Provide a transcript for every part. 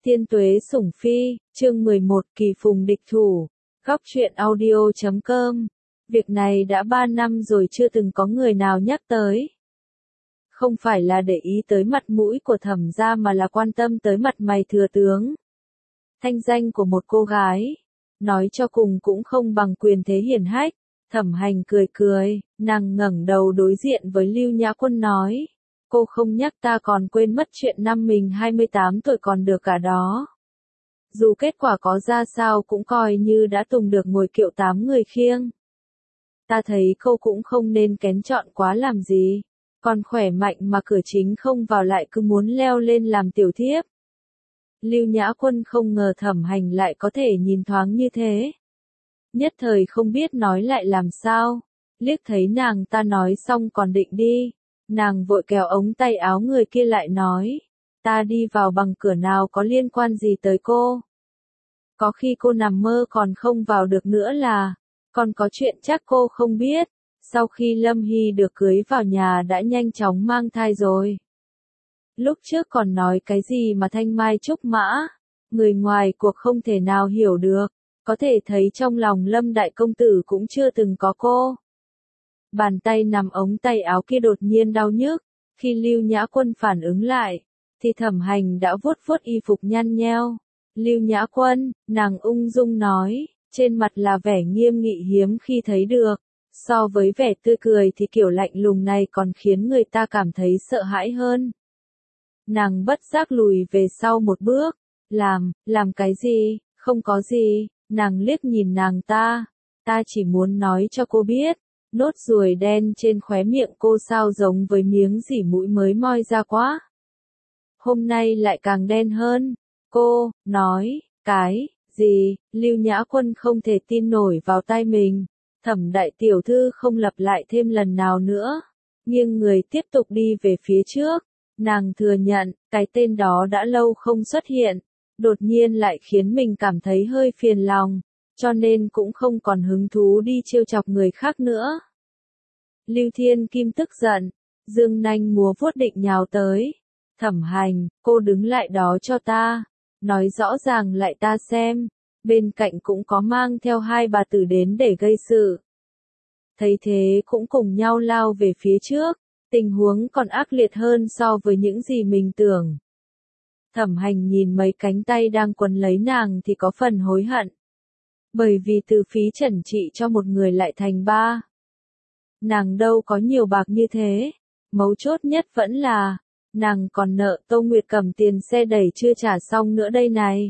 Tiên Tuế Sủng Phi, chương 11, Kỳ Phùng Địch Thủ, Góc truyện audio.com. Việc này đã 3 năm rồi chưa từng có người nào nhắc tới. Không phải là để ý tới mặt mũi của Thẩm gia mà là quan tâm tới mặt mày thừa tướng. Thanh danh của một cô gái, nói cho cùng cũng không bằng quyền thế hiển hách. Thẩm Hành cười cười, nàng ngẩng đầu đối diện với Lưu Nhã Quân nói. Cô không nhắc ta còn quên mất chuyện năm mình 28 tuổi còn được cả đó. Dù kết quả có ra sao cũng coi như đã tùng được ngồi kiệu 8 người khiêng. Ta thấy cô cũng không nên kén chọn quá làm gì. Còn khỏe mạnh mà cửa chính không vào lại cứ muốn leo lên làm tiểu thiếp. Lưu Nhã Quân không ngờ Thẩm Hành lại có thể nhìn thoáng như thế. Nhất thời không biết nói lại làm sao. Liếc thấy nàng ta nói xong còn định đi. Nàng vội kéo ống tay áo người kia lại nói. Ta đi vào bằng cửa nào có liên quan gì tới cô. Có khi cô nằm mơ còn không vào được nữa là. Còn có chuyện chắc cô không biết. Sau khi Lâm Hy được cưới vào nhà đã nhanh chóng mang thai rồi. Lúc trước còn nói cái gì mà thanh mai trúc mã. Người ngoài cuộc không thể nào hiểu được. Có thể thấy trong lòng Lâm Đại Công Tử cũng chưa từng có cô. Bàn tay nằm ống tay áo kia đột nhiên đau nhức. Khi Lưu Nhã Quân phản ứng lại, thì Thẩm Hành đã vuốt vuốt y phục nhăn nheo. Lưu Nhã Quân, nàng ung dung nói, trên mặt là vẻ nghiêm nghị hiếm khi thấy được. So với vẻ tươi cười thì kiểu lạnh lùng này còn khiến người ta cảm thấy sợ hãi hơn. Nàng bất giác lùi về sau một bước. Làm cái gì, không có gì, nàng liếc nhìn nàng ta. Ta chỉ muốn nói cho cô biết. Nốt ruồi đen trên khóe miệng cô sao giống với miếng dỉ mũi mới moi ra quá. Hôm nay lại càng đen hơn. Cô, nói, cái, gì, Lưu Nhã Quân không thể tin nổi vào tai mình. Thẩm đại tiểu thư không lặp lại thêm lần nào nữa. Nhưng người tiếp tục đi về phía trước. Nàng thừa nhận, cái tên đó đã lâu không xuất hiện. Đột nhiên lại khiến mình cảm thấy hơi phiền lòng. Cho nên cũng không còn hứng thú đi trêu chọc người khác nữa. Lưu Thiên Kim tức giận, dương nanh múa vuốt định nhào tới. Thẩm Hành, cô đứng lại đó cho ta. Nói rõ ràng lại ta xem. Bên cạnh cũng có mang theo hai bà tử đến để gây sự. Thấy thế cũng cùng nhau lao về phía trước. Tình huống còn ác liệt hơn so với những gì mình tưởng. Thẩm Hành nhìn mấy cánh tay đang quấn lấy nàng thì có phần hối hận. Bởi vì từ phí trần trị cho một người lại thành 3. Nàng đâu có nhiều bạc như thế. Mấu chốt nhất vẫn là, nàng còn nợ Tô Nguyệt cầm tiền xe đẩy chưa trả xong nữa đây này.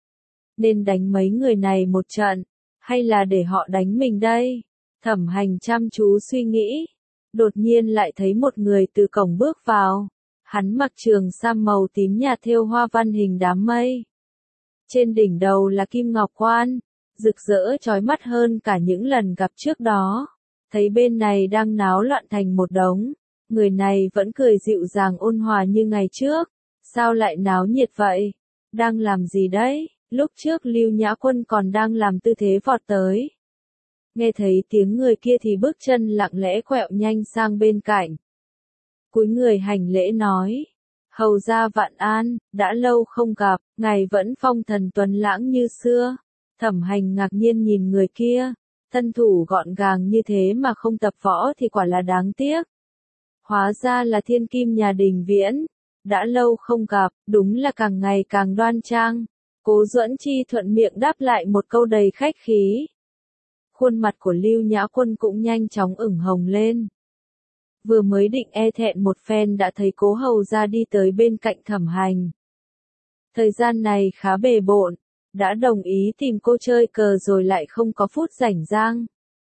Nên đánh mấy người này một trận, hay là để họ đánh mình đây? Thẩm Hành chăm chú suy nghĩ. Đột nhiên lại thấy một người từ cổng bước vào. Hắn mặc trường sam màu tím nhạt thêu hoa văn hình đám mây. Trên đỉnh đầu là kim ngọc quan, rực rỡ chói mắt hơn cả những lần gặp trước đó. Thấy bên này đang náo loạn thành một đống. Người này vẫn cười dịu dàng ôn hòa như ngày trước. Sao lại náo nhiệt vậy? Đang làm gì đấy? Lúc trước Lưu Nhã Quân còn đang làm tư thế vọt tới. Nghe thấy tiếng người kia thì bước chân lặng lẽ quẹo nhanh sang bên cạnh. Cúi người hành lễ nói. Hầu gia vạn an, đã lâu không gặp, ngài vẫn phong thần tuấn lãng như xưa. Thẩm Hành ngạc nhiên nhìn người kia. Thân thủ gọn gàng như thế mà không tập võ thì quả là đáng tiếc. Hóa ra là thiên kim nhà Đình Viễn. Đã lâu không gặp, đúng là càng ngày càng đoan trang. Cố Duẫn Chi thuận miệng đáp lại một câu đầy khách khí. Khuôn mặt của Lưu Nhã Quân cũng nhanh chóng ửng hồng lên. Vừa mới định e thẹn một phen đã thấy Cố hầu gia đi tới bên cạnh Thẩm Hành. Thời gian này khá bề bộn. Đã đồng ý tìm cô chơi cờ rồi lại không có phút rảnh rang.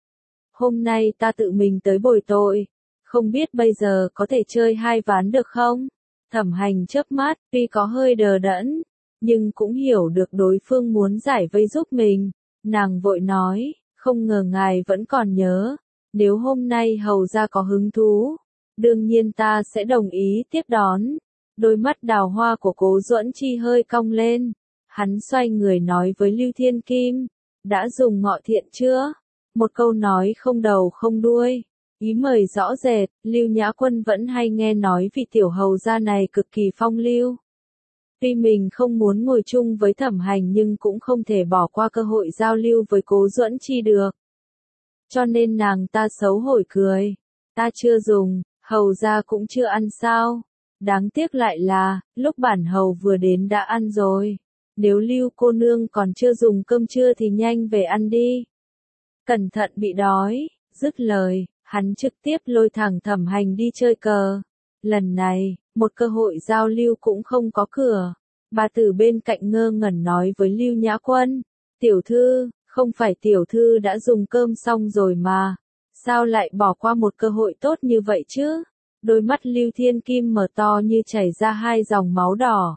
Hôm nay ta tự mình tới bồi tội. Không biết bây giờ có thể chơi 2 ván được không? Thẩm Hành chớp mắt, tuy có hơi đờ đẫn, nhưng cũng hiểu được đối phương muốn giải vây giúp mình. Nàng vội nói, không ngờ ngài vẫn còn nhớ. Nếu hôm nay hầu gia có hứng thú, đương nhiên ta sẽ đồng ý tiếp đón. Đôi mắt đào hoa của Cố Duẫn Chi hơi cong lên. Hắn xoay người nói với Lưu Thiên Kim, đã dùng ngọ thiện chưa? Một câu nói không đầu không đuôi, ý mời rõ rệt. Lưu Nhã Quân vẫn hay nghe nói vị tiểu hầu gia này cực kỳ phong lưu. Tuy mình không muốn ngồi chung với Thẩm Hành nhưng cũng không thể bỏ qua cơ hội giao lưu với Cố Duẫn Chi được. Cho nên nàng ta xấu hổ cười. Ta chưa dùng, hầu ra cũng chưa ăn sao. Đáng tiếc lại là, lúc bản hầu vừa đến đã ăn rồi. Nếu Lưu cô nương còn chưa dùng cơm trưa thì nhanh về ăn đi. Cẩn thận bị đói. Dứt lời, hắn trực tiếp lôi thẳng Thẩm Hành đi chơi cờ. Lần này, một cơ hội giao lưu cũng không có cửa. Bà tử bên cạnh ngơ ngẩn nói với Lưu Nhã Quân. Tiểu thư, không phải tiểu thư đã dùng cơm xong rồi mà. Sao lại bỏ qua một cơ hội tốt như vậy chứ? Đôi mắt Lưu Thiên Kim mở to như chảy ra hai dòng máu đỏ.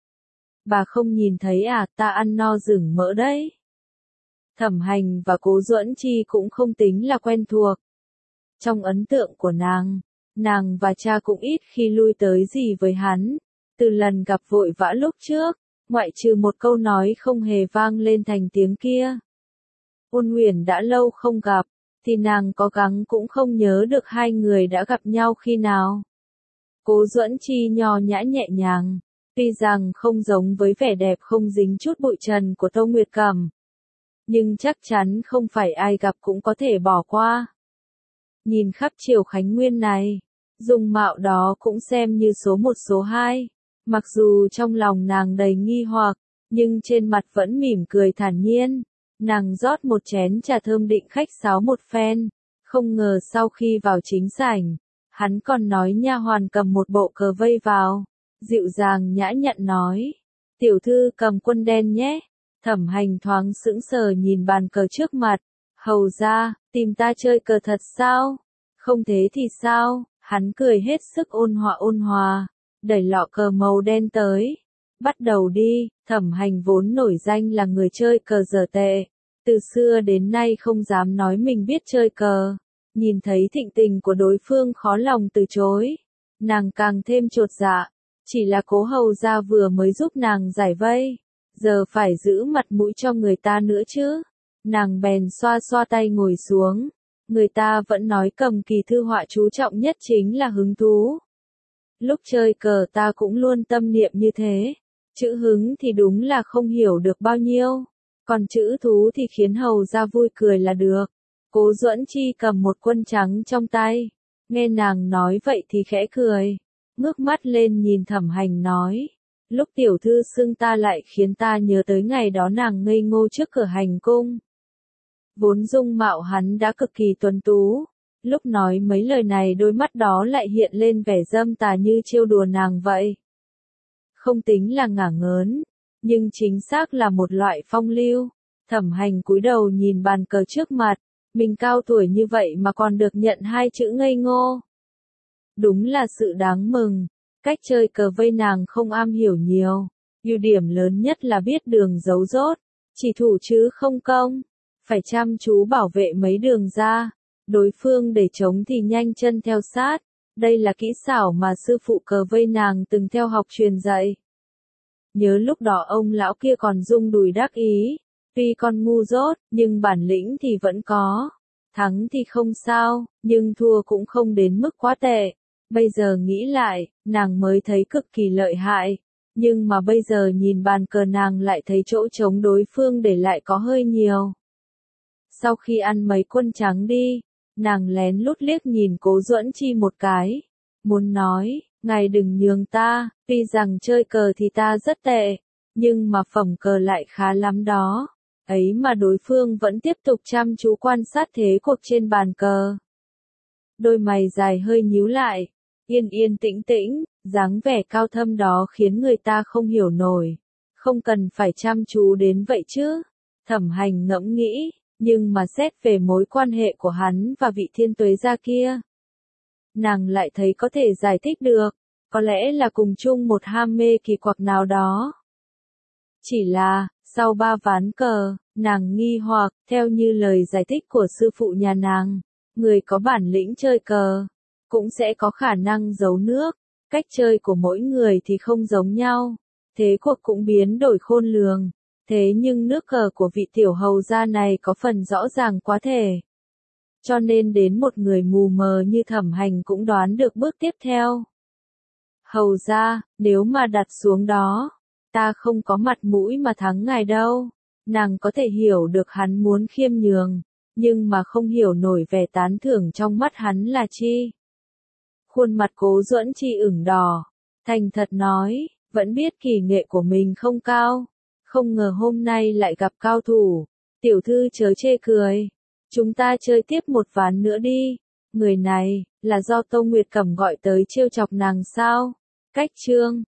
Bà không nhìn thấy à, ta ăn no rừng mỡ đấy. Thẩm Hành và Cố Duẫn Chi cũng không tính là quen thuộc. Trong ấn tượng của nàng và cha cũng ít khi lui tới gì với hắn. Từ lần gặp vội vã lúc trước, ngoại trừ một câu nói không hề vang lên thành tiếng kia. Ôn Huyền đã lâu không gặp, thì nàng có gắng cũng không nhớ được hai người đã gặp nhau khi nào. Cố Duẫn Chi nho nhã nhẹ nhàng, tuy rằng không giống với vẻ đẹp không dính chút bụi trần của Tô Nguyệt Cẩm. Nhưng chắc chắn không phải ai gặp cũng có thể bỏ qua. Nhìn khắp triều Khánh Nguyên này, dung mạo đó cũng xem như số một số hai. Mặc dù trong lòng nàng đầy nghi hoặc, nhưng trên mặt vẫn mỉm cười thản nhiên. Nàng rót một chén trà thơm định khách sáo một phen, không ngờ sau khi vào chính sảnh, hắn còn nói nha hoàn cầm một bộ cờ vây vào, dịu dàng nhã nhặn nói, tiểu thư cầm quân đen nhé. Thẩm Hành thoáng sững sờ nhìn bàn cờ trước mặt, hầu ra, tìm ta chơi cờ thật sao? Không thế thì sao? Hắn cười hết sức ôn hòa, đẩy lọ cờ màu đen tới. Bắt đầu đi. Thẩm Hành vốn nổi danh là người chơi cờ dở tệ, từ xưa đến nay không dám nói mình biết chơi cờ. Nhìn thấy thịnh tình của đối phương khó lòng từ chối, nàng càng thêm chột dạ. Chỉ là Cố hầu gia vừa mới giúp nàng giải vây, giờ phải giữ mặt mũi cho người ta nữa chứ. Nàng bèn xoa xoa tay ngồi xuống. Người ta vẫn nói cầm kỳ thư họa chú trọng nhất chính là hứng thú. Lúc chơi cờ ta cũng luôn tâm niệm như thế. Chữ hứng thì đúng là không hiểu được bao nhiêu, còn chữ thú thì khiến hầu ra vui cười là được. Cố Duẫn Chi cầm một quân trắng trong tay, nghe nàng nói vậy thì khẽ cười, ngước mắt lên nhìn Thẩm Hành nói, lúc tiểu thư xưng ta lại khiến ta nhớ tới ngày đó nàng ngây ngô trước cửa hành cung. Vốn dung mạo hắn đã cực kỳ tuấn tú, lúc nói mấy lời này đôi mắt đó lại hiện lên vẻ dâm tà như trêu đùa nàng vậy. Không tính là ngả ngớn, nhưng chính xác là một loại phong lưu. Thẩm Hành cúi đầu nhìn bàn cờ trước mặt, mình cao tuổi như vậy mà còn được nhận hai chữ ngây ngô. Đúng là sự đáng mừng. Cách chơi cờ vây nàng không am hiểu nhiều, ưu điểm lớn nhất là biết đường giấu rốt, chỉ thủ chứ không công, phải chăm chú bảo vệ mấy đường ra, đối phương để chống thì nhanh chân theo sát. Đây là kỹ xảo mà sư phụ cờ vây nàng từng theo học truyền dạy. Nhớ lúc đó ông lão kia còn rung đùi đắc ý, tuy con ngu dốt, nhưng bản lĩnh thì vẫn có. Thắng thì không sao, nhưng thua cũng không đến mức quá tệ. Bây giờ nghĩ lại, nàng mới thấy cực kỳ lợi hại. Nhưng mà bây giờ nhìn bàn cờ nàng lại thấy chỗ trống đối phương để lại có hơi nhiều. Sau khi ăn mấy quân trắng đi, nàng lén lút liếc nhìn Cố Duẫn Chi một cái. Muốn nói, ngài đừng nhường ta, tuy rằng chơi cờ thì ta rất tệ, nhưng mà phẩm cờ lại khá lắm đó. Ấy mà đối phương vẫn tiếp tục chăm chú quan sát thế cuộc trên bàn cờ. Đôi mày dài hơi nhíu lại, yên yên tĩnh tĩnh, dáng vẻ cao thâm đó khiến người ta không hiểu nổi. Không cần phải chăm chú đến vậy chứ. Thẩm Hành ngẫm nghĩ, nhưng mà xét về mối quan hệ của hắn và vị Thiên Tuế gia kia, nàng lại thấy có thể giải thích được, có lẽ là cùng chung một ham mê kỳ quặc nào đó. Chỉ là, sau 3 ván cờ, nàng nghi hoặc, theo như lời giải thích của sư phụ nhà nàng, người có bản lĩnh chơi cờ, cũng sẽ có khả năng giấu nước, cách chơi của mỗi người thì không giống nhau, thế cuộc cũng biến đổi khôn lường, thế nhưng nước cờ của vị tiểu hầu gia này có phần rõ ràng quá thể. Cho nên đến một người mù mờ như Thẩm Hành cũng đoán được bước tiếp theo. Hầu gia, nếu mà đặt xuống đó, ta không có mặt mũi mà thắng ngài đâu. Nàng có thể hiểu được hắn muốn khiêm nhường, nhưng mà không hiểu nổi vẻ tán thưởng trong mắt hắn là chi. Khuôn mặt Cố Duẫn Chi ửng đỏ, thành thật nói, vẫn biết kỳ nghệ của mình không cao, không ngờ hôm nay lại gặp cao thủ. Tiểu thư chớ chê cười, chúng ta chơi tiếp một ván nữa đi. Người này, là do Tô Nguyệt Cẩm gọi tới trêu chọc nàng sao? Cách chương